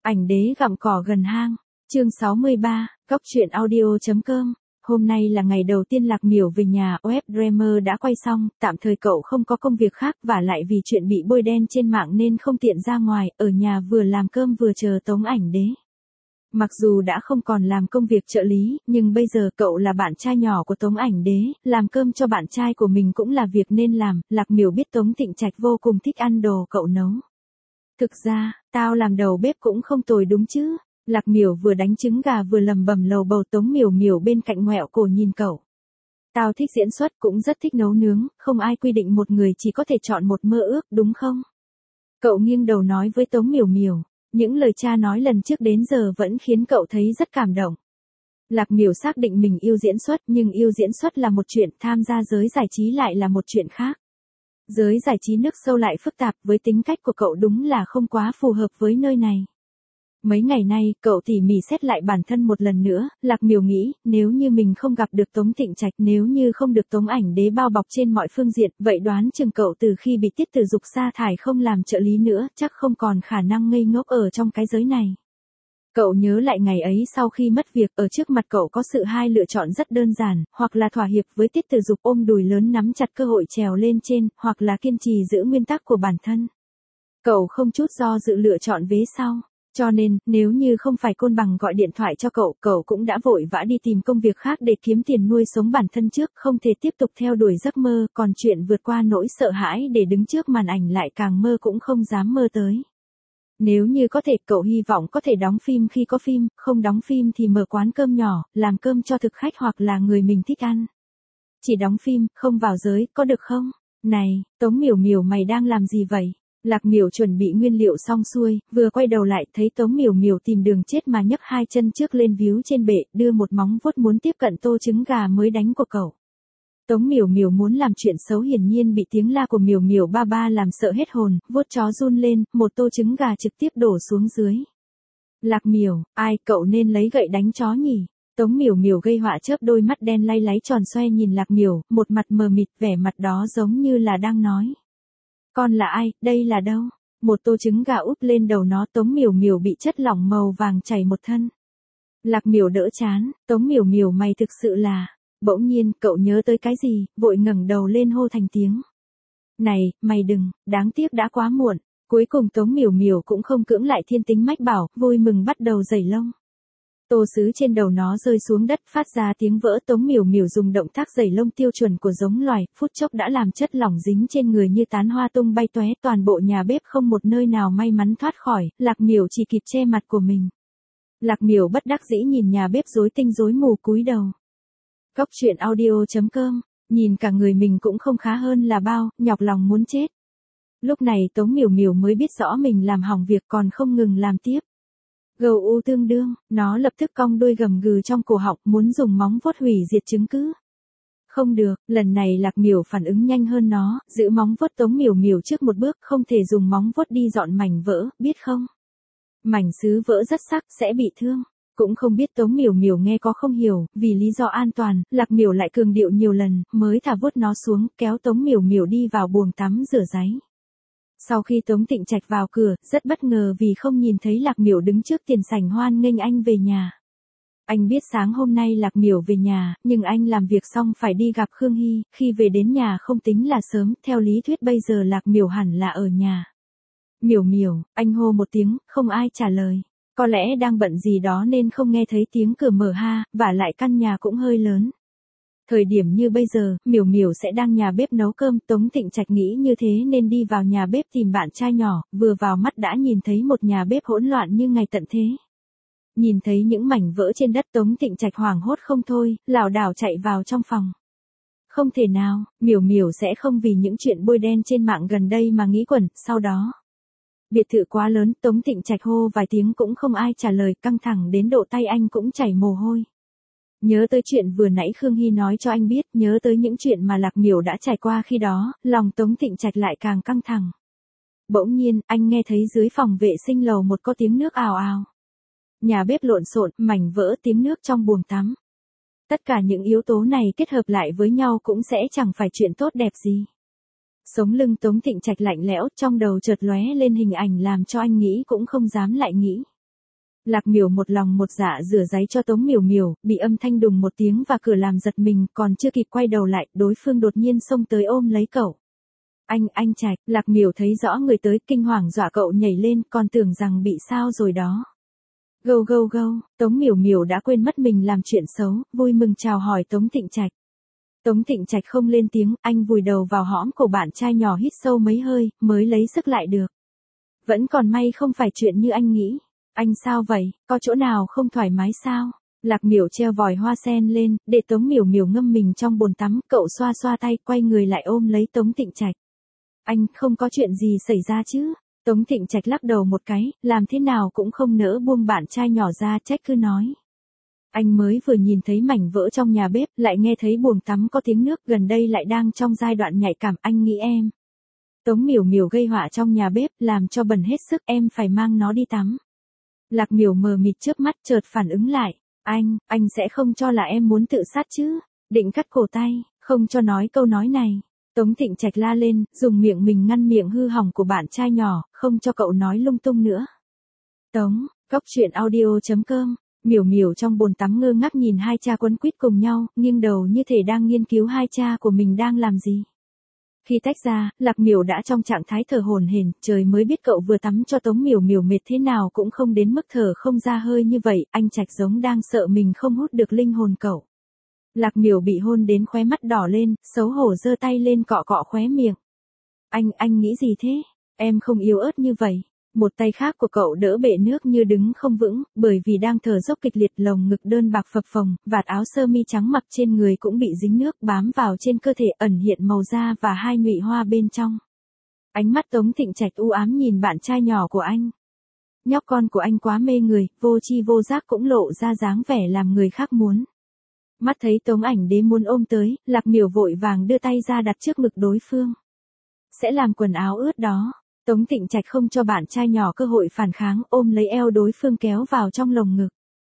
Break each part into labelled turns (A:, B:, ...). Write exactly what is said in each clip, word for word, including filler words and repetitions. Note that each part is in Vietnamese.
A: Ảnh đế gặm cỏ gần hang, chương sáu mươi ba, góc truyện audio.com. Hôm nay là ngày đầu tiên Lạc Miểu về nhà, web drama đã quay xong, tạm thời cậu không có công việc khác và lại vì chuyện bị bôi đen trên mạng nên không tiện ra ngoài, ở nhà vừa làm cơm vừa chờ Tống Ảnh đế. Mặc dù đã không còn làm công việc trợ lý, nhưng bây giờ cậu là bạn trai nhỏ của Tống Ảnh đế, làm cơm cho bạn trai của mình cũng là việc nên làm. Lạc Miểu biết Tống Thịnh Trạch vô cùng thích ăn đồ cậu nấu. Thực ra, tao làm đầu bếp cũng không tồi đúng chứ. Lạc Miểu vừa đánh trứng gà vừa lầm bầm lầu bầu. Tống Miểu Miểu bên cạnh ngoẹo cổ nhìn cậu. Tao thích diễn xuất cũng rất thích nấu nướng, không ai quy định một người chỉ có thể chọn một mơ ước đúng không? Cậu nghiêng đầu nói với Tống Miểu Miểu. Những lời cha nói lần trước đến giờ vẫn khiến cậu thấy rất cảm động. Lạc Miểu xác định mình yêu diễn xuất, nhưng yêu diễn xuất là một chuyện, tham gia giới giải trí lại là một chuyện khác. Giới giải trí nước sâu lại phức tạp, với tính cách của cậu đúng là không quá phù hợp với nơi này. Mấy ngày nay, cậu tỉ mỉ xét lại bản thân một lần nữa. Lạc Miểu nghĩ, nếu như mình không gặp được Tống Thịnh Trạch, nếu như không được Tống Ảnh đế bao bọc trên mọi phương diện, vậy đoán chừng cậu từ khi bị Tiết Tử Dục sa thải không làm trợ lý nữa, chắc không còn khả năng ngây ngốc ở trong cái giới này. Cậu nhớ lại ngày ấy sau khi mất việc, ở trước mặt cậu có sự hai lựa chọn rất đơn giản, hoặc là thỏa hiệp với Tiết Tử Dục ôm đùi lớn nắm chặt cơ hội trèo lên trên, hoặc là kiên trì giữ nguyên tắc của bản thân. Cậu không chút do dự lựa chọn vế sau. Cho nên, nếu như không phải Côn Bằng gọi điện thoại cho cậu, cậu cũng đã vội vã đi tìm công việc khác để kiếm tiền nuôi sống bản thân trước, không thể tiếp tục theo đuổi giấc mơ, còn chuyện vượt qua nỗi sợ hãi để đứng trước màn ảnh lại càng mơ cũng không dám mơ tới. Nếu như có thể, cậu hy vọng có thể đóng phim khi có phim, không đóng phim thì mở quán cơm nhỏ, làm cơm cho thực khách hoặc là người mình thích ăn. Chỉ đóng phim, không vào giới, có được không? Này, Tống Miểu Miểu mày đang làm gì vậy? Lạc Miểu chuẩn bị nguyên liệu xong xuôi, vừa quay đầu lại thấy Tống Miểu Miểu tìm đường chết mà nhấc hai chân trước lên víu trên bệ, đưa một móng vuốt muốn tiếp cận tô trứng gà mới đánh của cậu. Tống Miểu Miểu muốn làm chuyện xấu hiển nhiên bị tiếng la của Miểu Miểu ba ba làm sợ hết hồn, vuốt chó run lên, một tô trứng gà trực tiếp đổ xuống dưới. Lạc Miểu, ai, cậu nên lấy gậy đánh chó nhỉ? Tống Miểu Miểu gây họa chớp đôi mắt đen lay láy tròn xoe nhìn Lạc Miểu, một mặt mờ mịt, vẻ mặt đó giống như là đang nói. Con là ai, đây là đâu? Một tô trứng gà úp lên đầu nó. Tống Miểu Miểu bị chất lỏng màu vàng chảy một thân. Lạc Miểu đỡ chán, Tống Miểu Miểu mày thực sự là... Bỗng nhiên, cậu nhớ tới cái gì, vội ngẩng đầu lên hô thành tiếng. Này, mày đừng, đáng tiếc đã quá muộn. Cuối cùng Tống Miểu Miểu cũng không cưỡng lại thiên tính mách bảo, vui mừng bắt đầu giày lông. Tô sứ trên đầu nó rơi xuống đất phát ra tiếng vỡ. Tống Miểu Miểu dùng động tác giày lông tiêu chuẩn của giống loài, phút chốc đã làm chất lỏng dính trên người như tán hoa tung bay tóe. Toàn bộ nhà bếp không một nơi nào may mắn thoát khỏi, Lạc Miểu chỉ kịp che mặt của mình. Lạc Miểu bất đắc dĩ nhìn nhà bếp rối tinh rối mù cúi đầu. Góc truyện audio.com, nhìn cả người mình cũng không khá hơn là bao, nhọc lòng muốn chết. Lúc này Tống Miểu Miểu mới biết rõ mình làm hỏng việc còn không ngừng làm tiếp. Gầu u tương đương, nó lập tức cong đuôi gầm gừ trong cổ họng muốn dùng móng vuốt hủy diệt chứng cứ. Không được, lần này Lạc Miểu phản ứng nhanh hơn nó, giữ móng vuốt Tống Miểu Miểu trước một bước, không thể dùng móng vuốt đi dọn mảnh vỡ, biết không? Mảnh sứ vỡ rất sắc, sẽ bị thương. Cũng không biết Tống Miểu Miểu nghe có không hiểu, vì lý do an toàn, Lạc Miểu lại cường điệu nhiều lần, mới thả vuốt nó xuống, kéo Tống Miểu Miểu đi vào buồng tắm rửa ráy. Sau khi Tống Thịnh Trạch vào cửa, rất bất ngờ vì không nhìn thấy Lạc Miểu đứng trước tiền sảnh hoan nghênh anh về nhà. Anh biết sáng hôm nay Lạc Miểu về nhà, nhưng anh làm việc xong phải đi gặp Khương Hy, khi về đến nhà không tính là sớm, theo lý thuyết bây giờ Lạc Miểu hẳn là ở nhà. Miểu Miểu, anh hô một tiếng, không ai trả lời. Có lẽ đang bận gì đó nên không nghe thấy tiếng cửa mở ha, vả lại căn nhà cũng hơi lớn. Thời điểm như bây giờ, Miểu Miểu sẽ đang nhà bếp nấu cơm. Tống Thịnh Trạch nghĩ như thế nên đi vào nhà bếp tìm bạn trai nhỏ, vừa vào mắt đã nhìn thấy một nhà bếp hỗn loạn như ngày tận thế. Nhìn thấy những mảnh vỡ trên đất Tống Thịnh Trạch hoảng hốt không thôi, lảo đảo chạy vào trong phòng. Không thể nào, Miểu Miểu sẽ không vì những chuyện bôi đen trên mạng gần đây mà nghĩ quẩn, sau đó. Biệt thự quá lớn, Tống Thịnh Trạch hô vài tiếng cũng không ai trả lời, căng thẳng đến độ tay anh cũng chảy mồ hôi. Nhớ tới chuyện vừa nãy Khương Hy nói cho anh biết, nhớ tới những chuyện mà Lạc Miểu đã trải qua khi đó, lòng Tống Thịnh Trạch lại càng căng thẳng. Bỗng nhiên, anh nghe thấy dưới phòng vệ sinh lầu một có tiếng nước ào ào. Nhà bếp lộn xộn, mảnh vỡ, tiếng nước trong buồng tắm. Tất cả những yếu tố này kết hợp lại với nhau cũng sẽ chẳng phải chuyện tốt đẹp gì. Sống lưng Tống Thịnh Trạch lạnh lẽo, trong đầu chợt lóe lên hình ảnh làm cho anh nghĩ cũng không dám lại nghĩ. Lạc Miểu một lòng một dạ rửa giấy cho Tống Miểu Miểu, bị âm thanh đùng một tiếng và cửa làm giật mình, còn chưa kịp quay đầu lại, đối phương đột nhiên xông tới ôm lấy cậu. Anh, anh Trạch, Lạc Miểu thấy rõ người tới, kinh hoàng dọa cậu nhảy lên, còn tưởng rằng bị sao rồi đó. Gâu gâu gâu, Tống Miểu Miểu đã quên mất mình làm chuyện xấu, vui mừng chào hỏi Tống Thịnh Trạch. Tống Thịnh Trạch không lên tiếng, anh vùi đầu vào hõm cổ bạn trai nhỏ hít sâu mấy hơi, mới lấy sức lại được. Vẫn còn may không phải chuyện như anh nghĩ. Anh sao vậy, có chỗ nào không thoải mái sao? Lạc Miểu treo vòi hoa sen lên, để Tống Miểu Miểu ngâm mình trong bồn tắm, cậu xoa xoa tay, quay người lại ôm lấy Tống Thịnh Trạch. Anh, không có chuyện gì xảy ra chứ? Tống Thịnh Trạch lắc đầu một cái, làm thế nào cũng không nỡ buông bạn trai nhỏ ra, trách cứ nói. Anh mới vừa nhìn thấy mảnh vỡ trong nhà bếp, lại nghe thấy buồng tắm có tiếng nước, gần đây lại đang trong giai đoạn nhạy cảm, anh nghĩ em. Tống Miểu Miểu gây họa trong nhà bếp, làm cho bẩn hết sức, em phải mang nó đi tắm. Lạc Miểu mờ mịt chớp mắt, chợt phản ứng lại. Anh, anh sẽ không cho là em muốn tự sát chứ? Định cắt cổ tay, không cho nói câu nói này. Tống Thịnh Trạch la lên, dùng miệng mình ngăn miệng hư hỏng của bạn trai nhỏ, không cho cậu nói lung tung nữa. Tống, Cóc Truyện Audio chấm com. Miểu Miểu trong bồn tắm ngơ ngác nhìn hai cha quấn quýt cùng nhau, nghiêng đầu như thể đang nghiên cứu hai cha của mình đang làm gì. Khi tách ra, Lạc Miểu đã trong trạng thái thở hổn hển, trời mới biết cậu vừa tắm cho Tống Miểu Miểu mệt thế nào cũng không đến mức thở không ra hơi như vậy, anh Trạch giống đang sợ mình không hút được linh hồn cậu. Lạc Miểu bị hôn đến khóe mắt đỏ lên, xấu hổ giơ tay lên cọ cọ khóe miệng. Anh, anh nghĩ gì thế? Em không yếu ớt như vậy. Một tay khác của cậu đỡ bệ nước như đứng không vững, bởi vì đang thở dốc kịch liệt, lồng ngực đơn bạc phập phồng, vạt áo sơ mi trắng mặc trên người cũng bị dính nước bám vào trên cơ thể, ẩn hiện màu da và hai nhụy hoa bên trong. Ánh mắt Tống Thịnh Trạch u ám nhìn bạn trai nhỏ của anh. Nhóc con của anh quá mê người, vô chi vô giác cũng lộ ra dáng vẻ làm người khác muốn. Mắt thấy Tống Ảnh Đế muốn ôm tới, Lạc Miểu vội vàng đưa tay ra đặt trước ngực đối phương. Sẽ làm quần áo ướt đó. Tống Thịnh Trạch không cho bạn trai nhỏ cơ hội phản kháng, ôm lấy eo đối phương kéo vào trong lồng ngực.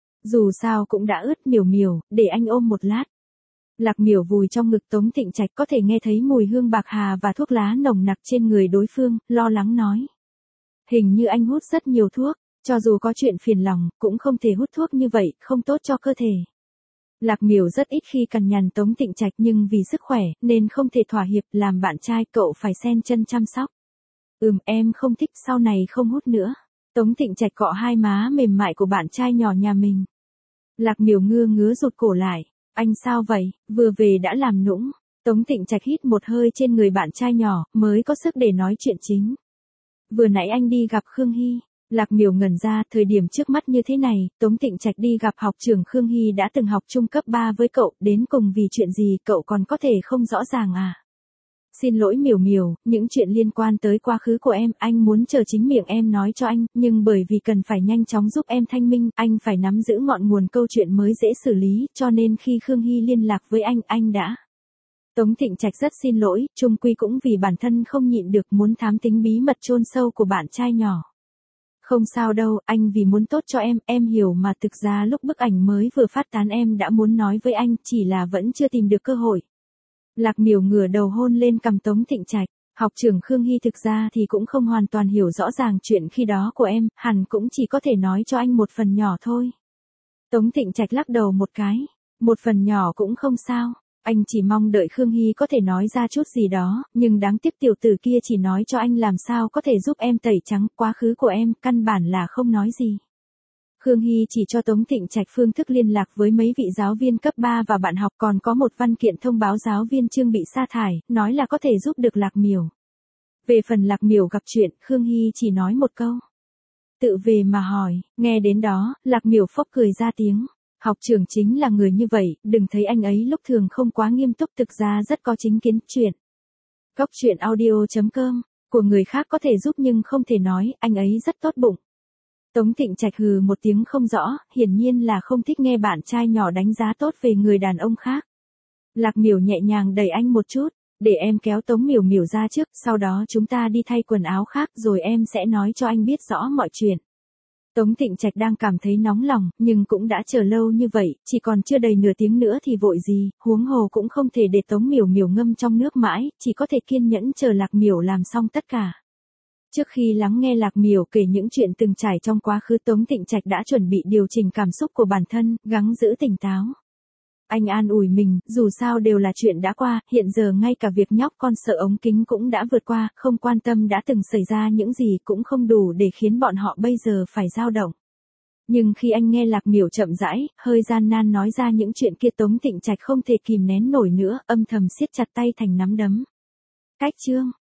A: Dù sao cũng đã ướt, Miểu Miểu, để anh ôm một lát. Lạc Miểu vùi trong ngực Tống Thịnh Trạch, có thể nghe thấy mùi hương bạc hà và thuốc lá nồng nặc trên người đối phương, lo lắng nói. Hình như anh hút rất nhiều thuốc, cho dù có chuyện phiền lòng, cũng không thể hút thuốc như vậy, không tốt cho cơ thể. Lạc Miểu rất ít khi cằn nhằn Tống Thịnh Trạch, nhưng vì sức khỏe, nên không thể thỏa hiệp, làm bạn trai cậu phải xen chân chăm sóc. Ừm, em không thích, sau này không hút nữa. Tống Thịnh Trạch cọ hai má mềm mại của bạn trai nhỏ nhà mình. Lạc Miểu ngưa ngứa rụt cổ lại. Anh sao vậy, vừa về đã làm nũng. Tống Thịnh Trạch hít một hơi trên người bạn trai nhỏ, mới có sức để nói chuyện chính. Vừa nãy anh đi gặp Khương Hy. Lạc Miểu ngẩn ra, thời điểm trước mắt như thế này, Tống Thịnh Trạch đi gặp học trưởng Khương Hy đã từng học trung cấp ba với cậu, đến cùng vì chuyện gì cậu còn có thể không rõ ràng à? Xin lỗi Miểu Miểu, những chuyện liên quan tới quá khứ của em, anh muốn chờ chính miệng em nói cho anh, nhưng bởi vì cần phải nhanh chóng giúp em thanh minh, anh phải nắm giữ ngọn nguồn câu chuyện mới dễ xử lý, cho nên khi Khương Hy liên lạc với anh, anh đã. Tống Thịnh Trạch rất xin lỗi, chung quy cũng vì bản thân không nhịn được muốn thám tính bí mật chôn sâu của bạn trai nhỏ. Không sao đâu, anh vì muốn tốt cho em, em hiểu mà, thực ra lúc bức ảnh mới vừa phát tán em đã muốn nói với anh, chỉ là vẫn chưa tìm được cơ hội. Lạc Miểu ngửa đầu hôn lên cằm Tống Thịnh Trạch. Học trưởng Khương Hy thực ra thì cũng không hoàn toàn hiểu rõ ràng chuyện khi đó của em, hẳn cũng chỉ có thể nói cho anh một phần nhỏ thôi. Tống Thịnh Trạch lắc đầu một cái. Một phần nhỏ cũng không sao. Anh chỉ mong đợi Khương Hy có thể nói ra chút gì đó, nhưng đáng tiếc tiểu tử kia chỉ nói cho anh làm sao có thể giúp em tẩy trắng quá khứ của em, căn bản là không nói gì. Khương Hy chỉ cho Tống Thịnh Trạch phương thức liên lạc với mấy vị giáo viên cấp ba và bạn học, còn có một văn kiện thông báo giáo viên Trương bị sa thải, nói là có thể giúp được Lạc Miểu. Về phần Lạc Miểu gặp chuyện, Khương Hy chỉ nói một câu. Tự về mà hỏi, nghe đến đó, Lạc Miểu phốc cười ra tiếng. Học trưởng chính là người như vậy, đừng thấy anh ấy lúc thường không quá nghiêm túc, thực ra rất có chính kiến. Chuyện Cóc Truyện Audio chấm com, của người khác có thể giúp nhưng không thể nói, anh ấy rất tốt bụng. Tống Thịnh Trạch hừ một tiếng không rõ, hiển nhiên là không thích nghe bạn trai nhỏ đánh giá tốt về người đàn ông khác. Lạc Miểu nhẹ nhàng đẩy anh một chút, để em kéo Tống Miểu Miểu ra trước, sau đó chúng ta đi thay quần áo khác rồi em sẽ nói cho anh biết rõ mọi chuyện. Tống Thịnh Trạch đang cảm thấy nóng lòng, nhưng cũng đã chờ lâu như vậy, chỉ còn chưa đầy nửa tiếng nữa thì vội gì, huống hồ cũng không thể để Tống Miểu Miểu ngâm trong nước mãi, chỉ có thể kiên nhẫn chờ Lạc Miểu làm xong tất cả. Trước khi lắng nghe Lạc Miểu kể những chuyện từng trải trong quá khứ, Tống Thịnh Trạch đã chuẩn bị điều chỉnh cảm xúc của bản thân, gắng giữ tỉnh táo. Anh an ủi mình, dù sao đều là chuyện đã qua, hiện giờ ngay cả việc nhóc con sợ ống kính cũng đã vượt qua, không quan tâm đã từng xảy ra những gì cũng không đủ để khiến bọn họ bây giờ phải dao động. Nhưng khi anh nghe Lạc Miểu chậm rãi, hơi gian nan nói ra những chuyện kia, Tống Thịnh Trạch không thể kìm nén nổi nữa, âm thầm siết chặt tay thành nắm đấm. Cách chương